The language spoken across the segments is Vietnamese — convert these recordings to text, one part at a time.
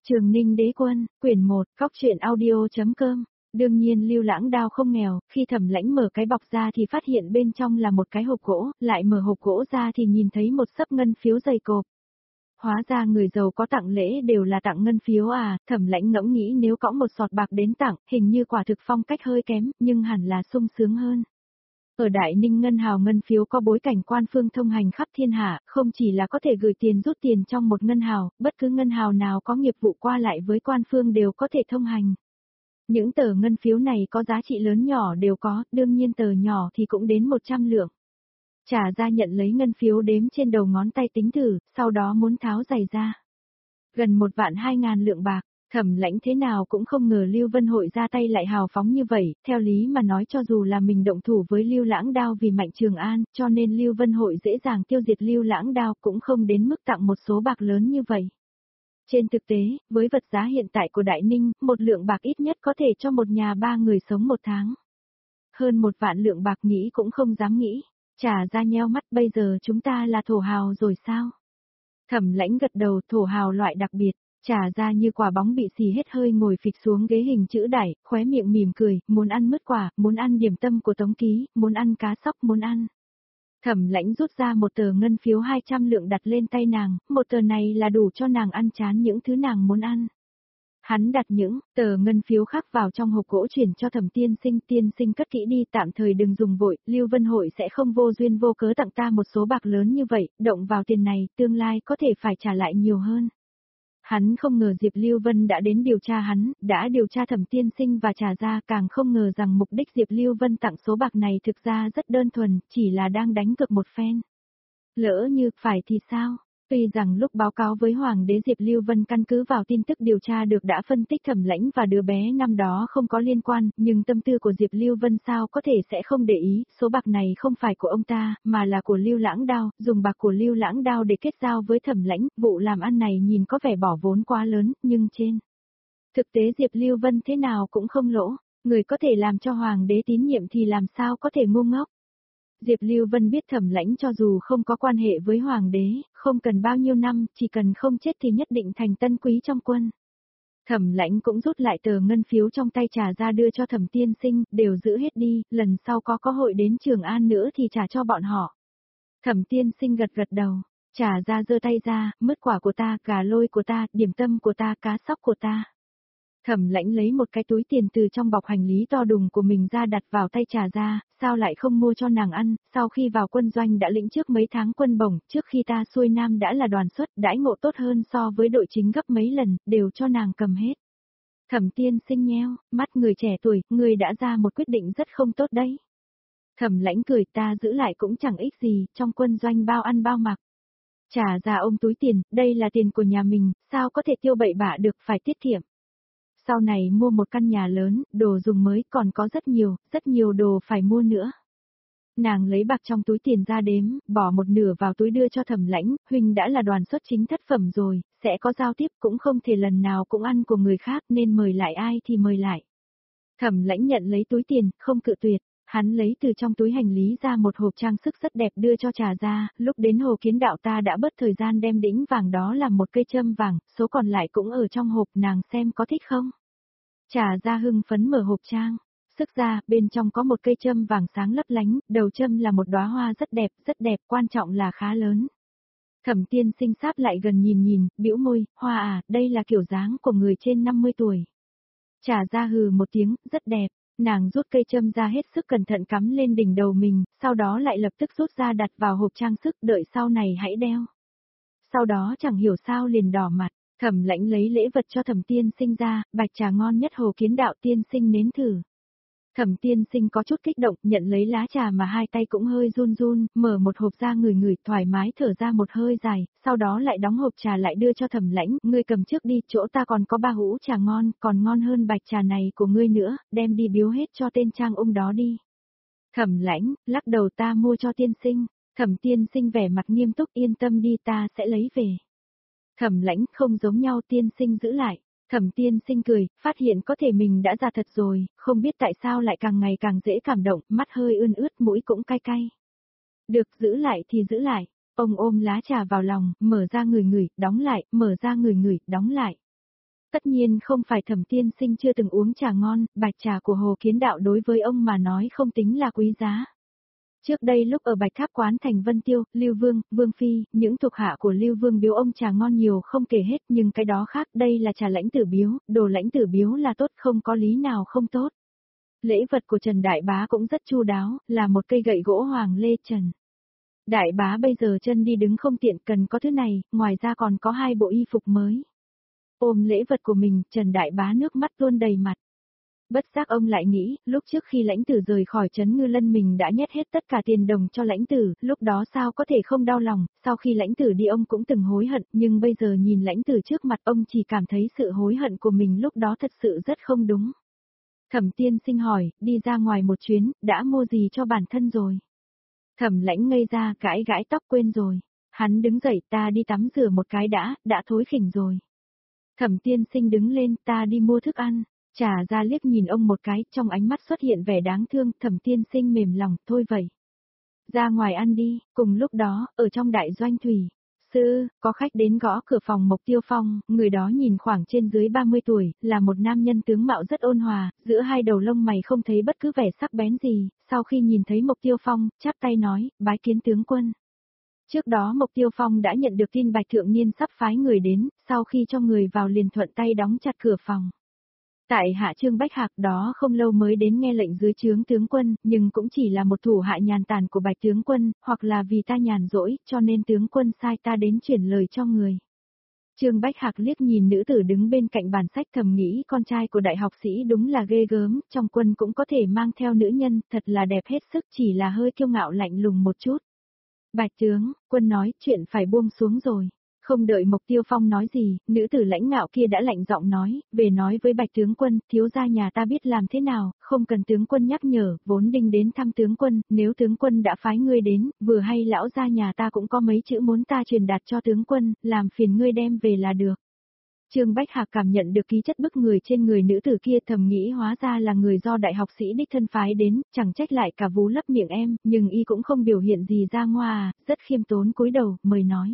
Trường Ninh Đế Quân, quyển 1, Cóc truyện audio.com. Đương nhiên Lưu Lãng Đao không nghèo, khi Thẩm Lãnh mở cái bọc ra thì phát hiện bên trong là một cái hộp gỗ, lại mở hộp gỗ ra thì nhìn thấy một xấp ngân phiếu dày cộp. Hóa ra người giàu có tặng lễ đều là tặng ngân phiếu à, Thẩm Lãnh ngẫm nghĩ nếu cõng một sọt bạc đến tặng, hình như quả thực phong cách hơi kém, nhưng hẳn là sung sướng hơn. Ở Đại Ninh ngân hào ngân phiếu có bối cảnh quan phương thông hành khắp thiên hạ, không chỉ là có thể gửi tiền rút tiền trong một ngân hào, bất cứ ngân hào nào có nghiệp vụ qua lại với quan phương đều có thể thông hành. Những tờ ngân phiếu này có giá trị lớn nhỏ đều có, đương nhiên tờ nhỏ thì cũng đến 100 lượng. Trả ra nhận lấy ngân phiếu đếm trên đầu ngón tay tính thử, sau đó muốn tháo giày ra. Gần 1.200.000 lượng bạc. Thẩm Lãnh thế nào cũng không ngờ Lưu Vân Hội ra tay lại hào phóng như vậy, theo lý mà nói cho dù là mình động thủ với Lưu Lãng Đao vì Mạnh Trường An, cho nên Lưu Vân Hội dễ dàng tiêu diệt Lưu Lãng Đao cũng không đến mức tặng một số bạc lớn như vậy. Trên thực tế, với vật giá hiện tại của Đại Ninh, một lượng bạc ít nhất có thể cho một nhà 3 người sống một tháng. Hơn 1 vạn lượng bạc nghĩ cũng không dám nghĩ, trả ra nheo mắt bây giờ chúng ta là thổ hào rồi sao? Thẩm Lãnh gật đầu, thổ hào loại đặc biệt. Trả ra như quả bóng bị xì hết hơi ngồi phịch xuống ghế hình chữ đại, khóe miệng mỉm cười, muốn ăn mứt quả, muốn ăn điểm tâm của Tống Ký, muốn ăn cá sóc, muốn ăn. Thẩm Lãnh rút ra một tờ ngân phiếu 200 lượng đặt lên tay nàng, một tờ này là đủ cho nàng ăn chán những thứ nàng muốn ăn. Hắn đặt những tờ ngân phiếu khác vào trong hộp gỗ chuyển cho Thẩm tiên sinh cất kỹ đi, tạm thời đừng dùng vội, Lưu Vân Hội sẽ không vô duyên vô cớ tặng ta một số bạc lớn như vậy, động vào tiền này, tương lai có thể phải trả lại nhiều hơn. Hắn không ngờ Diệp Lưu Vân đã đến điều tra hắn, đã điều tra Thẩm tiên sinh và trả ra, càng không ngờ rằng mục đích Diệp Lưu Vân tặng số bạc này thực ra rất đơn thuần, chỉ là đang đánh cược một phen. Lỡ như phải thì sao? Tuy rằng lúc báo cáo với Hoàng đế Diệp Lưu Vân căn cứ vào tin tức điều tra được đã phân tích Thẩm Lãnh và đứa bé năm đó không có liên quan, nhưng tâm tư của Diệp Lưu Vân sao có thể sẽ không để ý, số bạc này không phải của ông ta, mà là của Lưu Lãng Đao, dùng bạc của Lưu Lãng Đao để kết giao với Thẩm Lãnh, vụ làm ăn này nhìn có vẻ bỏ vốn quá lớn, nhưng trên thực tế Diệp Lưu Vân thế nào cũng không lỗ, người có thể làm cho Hoàng đế tín nhiệm thì làm sao có thể ngu ngốc. Diệp Lưu Vân biết Thẩm Lãnh cho dù không có quan hệ với Hoàng đế, không cần bao nhiêu năm, chỉ cần không chết thì nhất định thành tân quý trong quân. Thẩm Lãnh cũng rút lại tờ ngân phiếu trong tay trả ra đưa cho Thẩm tiên sinh, đều giữ hết đi, lần sau có cơ hội đến Trường An nữa thì trả cho bọn họ. Thẩm tiên sinh gật gật đầu, trả ra giơ tay ra, mứt quả của ta, gà lôi của ta, điểm tâm của ta, cá sóc của ta. Thẩm Lãnh lấy một cái túi tiền từ trong bọc hành lý to đùng của mình ra đặt vào tay trả ra, sao lại không mua cho nàng ăn, sau khi vào quân doanh đã lĩnh trước mấy tháng quân bổng, trước khi ta xuôi nam đã là đoàn xuất, đãi ngộ tốt hơn so với đội chính gấp mấy lần, đều cho nàng cầm hết. Thẩm tiên sinh nheo, mắt người trẻ tuổi, người đã ra một quyết định rất không tốt đấy. Thẩm Lãnh cười, ta giữ lại cũng chẳng ích gì, trong quân doanh bao ăn bao mặc. Trả ra ôm túi tiền, đây là tiền của nhà mình, sao có thể tiêu bậy bạ được, phải tiết kiệm. Sau này mua một căn nhà lớn, đồ dùng mới còn có rất nhiều đồ phải mua nữa. Nàng lấy bạc trong túi tiền ra đếm, bỏ một nửa vào túi đưa cho Thẩm Lãnh, huynh đã là đoàn xuất chính thất phẩm rồi, sẽ có giao tiếp cũng không thể lần nào cũng ăn của người khác nên mời lại ai thì mời lại. Thẩm Lãnh nhận lấy túi tiền, không cự tuyệt. Hắn lấy từ trong túi hành lý ra một hộp trang sức rất đẹp đưa cho Trà Gia, lúc đến Hồ Kiến Đạo ta đã bớt thời gian đem đĩnh vàng đó làm một cây châm vàng, số còn lại cũng ở trong hộp, nàng xem có thích không? Trà Gia hưng phấn mở hộp trang, sức ra, bên trong có một cây châm vàng sáng lấp lánh, đầu châm là một đóa hoa rất đẹp, quan trọng là khá lớn. Thẩm tiên sinh sáp lại gần nhìn, bĩu môi, hoa à, đây là kiểu dáng của người trên 50 tuổi. Trà Gia hừ một tiếng, rất đẹp. Nàng rút cây châm ra hết sức cẩn thận cắm lên đỉnh đầu mình, sau đó lại lập tức rút ra đặt vào hộp trang sức, đợi sau này hãy đeo. Sau đó chẳng hiểu sao liền đỏ mặt, Thẩm Lãnh lấy lễ vật cho Thẩm tiên sinh ra, bạch trà ngon nhất Hồ Kiến Đạo tiên sinh nếm thử. Thẩm tiên sinh có chút kích động, nhận lấy lá trà mà hai tay cũng hơi run, mở một hộp ra ngửi thoải mái thở ra một hơi dài, sau đó lại đóng hộp trà lại đưa cho Thẩm Lãnh, ngươi cầm trước đi, chỗ ta còn có 3 hũ trà ngon, còn ngon hơn bạch trà này của ngươi nữa, đem đi biếu hết cho tên trang đó đi. Thẩm Lãnh, lắc đầu, ta mua cho tiên sinh. Thẩm tiên sinh vẻ mặt nghiêm túc, yên tâm đi, ta sẽ lấy về. Thẩm Lãnh, không giống nhau, tiên sinh giữ lại. Thẩm tiên sinh cười, phát hiện có thể mình đã già thật rồi, không biết tại sao lại càng ngày càng dễ cảm động, mắt hơi ươn ướt, mũi cũng cay cay. Được, giữ lại thì giữ lại. Ông ôm lá trà vào lòng, mở ra ngửi, đóng lại, mở ra ngửi, đóng lại. Tất nhiên không phải Thẩm tiên sinh chưa từng uống trà ngon, bạch trà của Hồ Kiến Đạo đối với ông mà nói không tính là quý giá. Trước đây lúc ở Bạch Tháp quán thành Vân Tiêu, Lưu Vương, Vương Phi, những thuộc hạ của Lưu Vương biếu ông trà ngon nhiều không kể hết, nhưng cái đó khác, đây là trà lãnh tử biếu, đồ lãnh tử biếu là tốt, không có lý nào không tốt. Lễ vật của Trần Đại Bá cũng rất chu đáo, là một cây gậy gỗ hoàng lê trần. Đại bá bây giờ chân đi đứng không tiện, cần có thứ này, ngoài ra còn có 2 bộ y phục mới. Ôm lễ vật của mình, Trần Đại Bá nước mắt tuôn đầy mặt. Bất giác ông lại nghĩ, lúc trước khi lãnh tử rời khỏi trấn Ngư Lân mình đã nhét hết tất cả tiền đồng cho lãnh tử, lúc đó sao có thể không đau lòng, sau khi lãnh tử đi ông cũng từng hối hận, nhưng bây giờ nhìn lãnh tử trước mặt ông chỉ cảm thấy sự hối hận của mình lúc đó thật sự rất không đúng. Thẩm tiên sinh hỏi, đi ra ngoài một chuyến, đã mua gì cho bản thân rồi? Thẩm lãnh ngây ra, gãi gãi tóc, quên rồi. Hắn đứng dậy, ta đi tắm rửa một cái đã thối khỉnh rồi. Thẩm tiên sinh đứng lên, ta đi mua thức ăn. Trà ra liếc nhìn ông một cái, trong ánh mắt xuất hiện vẻ đáng thương, Thẩm tiên sinh mềm lòng, thôi vậy. Ra ngoài ăn đi, cùng lúc đó, ở trong đại doanh thủy. Sư, có khách đến gõ cửa phòng Mộc Tiêu Phong, người đó nhìn khoảng trên dưới 30 tuổi, là một nam nhân tướng mạo rất ôn hòa, giữa hai đầu lông mày không thấy bất cứ vẻ sắc bén gì, sau khi nhìn thấy Mộc Tiêu Phong, chắp tay nói, bái kiến tướng quân. Trước đó Mộc Tiêu Phong đã nhận được tin Bạch Thượng Niên sắp phái người đến, sau khi cho người vào liền thuận tay đóng chặt cửa phòng. Tại hạ Trương Bách Hạc đó không lâu mới đến nghe lệnh dưới trướng tướng quân, nhưng cũng chỉ là một thủ hạ nhàn tản của Bạch tướng quân, hoặc là vì ta nhàn rỗi, cho nên tướng quân sai ta đến chuyển lời cho người. Trương Bách Hạc liếc nhìn nữ tử đứng bên cạnh bàn sách, thầm nghĩ con trai của đại học sĩ đúng là ghê gớm, trong quân cũng có thể mang theo nữ nhân, thật là đẹp hết sức, chỉ là hơi kiêu ngạo lạnh lùng một chút. Bạch tướng, quân nói chuyện phải buông xuống rồi. Không đợi Mộc Tiêu Phong nói gì, nữ tử lãnh ngạo kia đã lạnh giọng nói, về nói với Bạch tướng quân, thiếu gia nhà ta biết làm thế nào, không cần tướng quân nhắc nhở, vốn định đến thăm tướng quân, nếu tướng quân đã phái ngươi đến, vừa hay lão gia nhà ta cũng có mấy chữ muốn ta truyền đạt cho tướng quân, làm phiền ngươi đem về là được. Trương Bách Hạc cảm nhận được khí chất bức người trên người nữ tử kia, thầm nghĩ hóa ra là người do đại học sĩ đích thân phái đến, chẳng trách lại cả vú lấp miệng em, nhưng y cũng không biểu hiện gì ra ngoa, rất khiêm tốn cúi đầu, mời nói.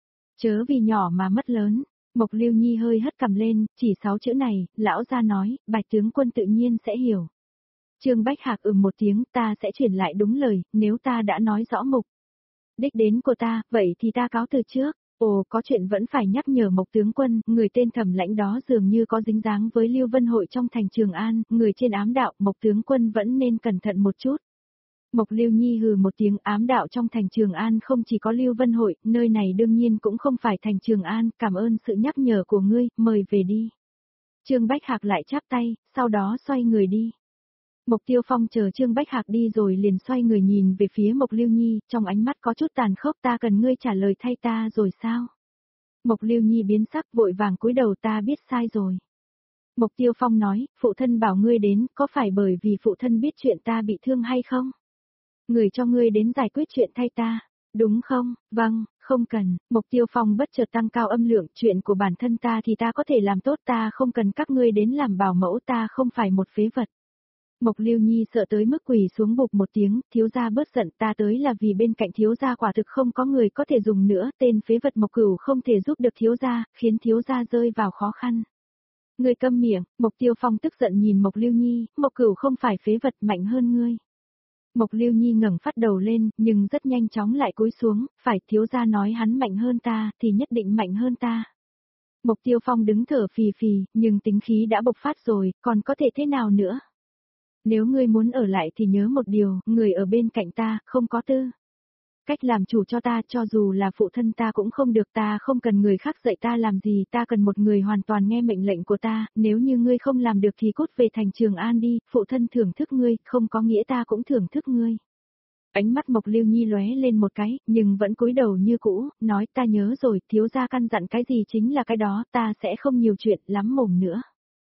Chớ vì nhỏ mà mất lớn. Mộc Lưu Nhi hơi hất cằm lên, chỉ 6 chữ này, lão gia nói, Bạch tướng quân tự nhiên sẽ hiểu. Trương Bách Hạc một tiếng, ta sẽ chuyển lại đúng lời, nếu ta đã nói rõ mục đích đến của ta, vậy thì ta cáo từ trước. Ồ, có chuyện vẫn phải nhắc nhở Mộc tướng quân, người tên Thẩm lãnh đó dường như có dính dáng với Lưu Vân Hội trong thành Trường An, người trên ám đạo, Mộc tướng quân vẫn nên cẩn thận một chút. Mộc Lưu Nhi hừ một tiếng, ám đạo trong thành Trường An không chỉ có Lưu Vân Hội, nơi này đương nhiên cũng không phải thành Trường An, cảm ơn sự nhắc nhở của ngươi, mời về đi. Trương Bách Hạc lại chắp tay, sau đó xoay người đi. Mộc Tiêu Phong chờ Trương Bách Hạc đi rồi liền xoay người nhìn về phía Mộc Lưu Nhi, trong ánh mắt có chút tàn khốc, ta cần ngươi trả lời thay ta rồi sao? Mộc Lưu Nhi biến sắc vội vàng cúi đầu, ta biết sai rồi. Mộc Tiêu Phong nói, phụ thân bảo ngươi đến, có phải bởi vì phụ thân biết chuyện ta bị thương hay không? Người cho ngươi đến giải quyết chuyện thay ta, đúng không? Vâng, không cần. Mộc Tiêu Phong bất chợt tăng cao âm lượng, chuyện của bản thân ta thì ta có thể làm tốt, ta không cần các ngươi đến làm bảo mẫu, ta không phải một phế vật. Mộc Lưu Nhi sợ tới mức quỳ xuống bụp một tiếng, thiếu gia bớt giận, ta tới là vì bên cạnh thiếu gia quả thực không có người có thể dùng nữa, tên phế vật Mộc Cửu không thể giúp được thiếu gia, khiến thiếu gia rơi vào khó khăn. Ngươi câm miệng, Mộc Tiêu Phong tức giận nhìn Mộc Lưu Nhi, Mộc Cửu không phải phế vật, mạnh hơn ngươi. Mộc Lưu Nhi ngẩng phát đầu lên, nhưng rất nhanh chóng lại cúi xuống, phải, thiếu gia nói hắn mạnh hơn ta, thì nhất định mạnh hơn ta. Mộc Tiêu Phong đứng thở phì phì, nhưng tính khí đã bộc phát rồi, còn có thể thế nào nữa? Nếu ngươi muốn ở lại thì nhớ một điều, người ở bên cạnh ta, không có tư cách làm chủ cho ta, cho dù là phụ thân ta cũng không được, ta không cần người khác dạy ta làm gì, ta cần một người hoàn toàn nghe mệnh lệnh của ta, nếu như ngươi không làm được thì cút về thành Trường An đi, phụ thân thưởng thức ngươi, không có nghĩa ta cũng thưởng thức ngươi. Ánh mắt Mộc Lưu Nhi lóe lên một cái, nhưng vẫn cúi đầu như cũ, nói ta nhớ rồi, thiếu gia căn dặn cái gì chính là cái đó, ta sẽ không nhiều chuyện lắm mồm nữa.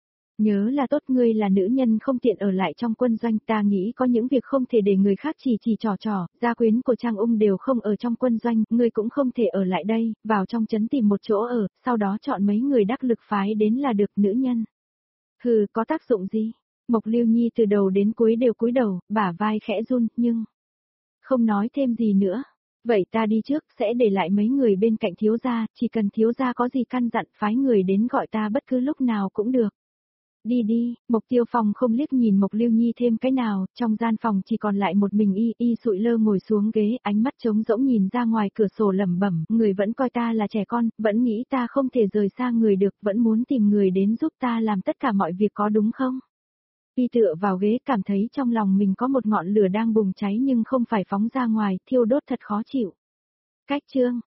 Nhớ là tốt, ngươi là nữ nhân không tiện ở lại trong quân doanh, ta nghĩ có những việc không thể để người khác chỉ trò, gia quyến của Trang Ung đều không ở trong quân doanh, ngươi cũng không thể ở lại đây, vào trong trấn tìm một chỗ ở, sau đó chọn mấy người đắc lực phái đến là được, nữ nhân. Hừ, có tác dụng gì? Mộc Lưu Nhi từ đầu đến cuối đều cúi đầu, bả vai khẽ run, nhưng không nói thêm gì nữa. Vậy ta đi trước, sẽ để lại mấy người bên cạnh thiếu gia, chỉ cần thiếu gia có gì căn dặn phái người đến gọi ta bất cứ lúc nào cũng được. Đi đi, Mộc Tiêu Phong không liếc nhìn Mộc Lưu Nhi thêm cái nào, trong gian phòng chỉ còn lại một mình y sụi lơ ngồi xuống ghế, ánh mắt trống rỗng nhìn ra ngoài cửa sổ lẩm bẩm, người vẫn coi ta là trẻ con, vẫn nghĩ ta không thể rời xa người được, vẫn muốn tìm người đến giúp ta làm tất cả mọi việc có đúng không? Y tựa vào ghế cảm thấy trong lòng mình có một ngọn lửa đang bùng cháy nhưng không phải phóng ra ngoài, thiêu đốt thật khó chịu. Cách chương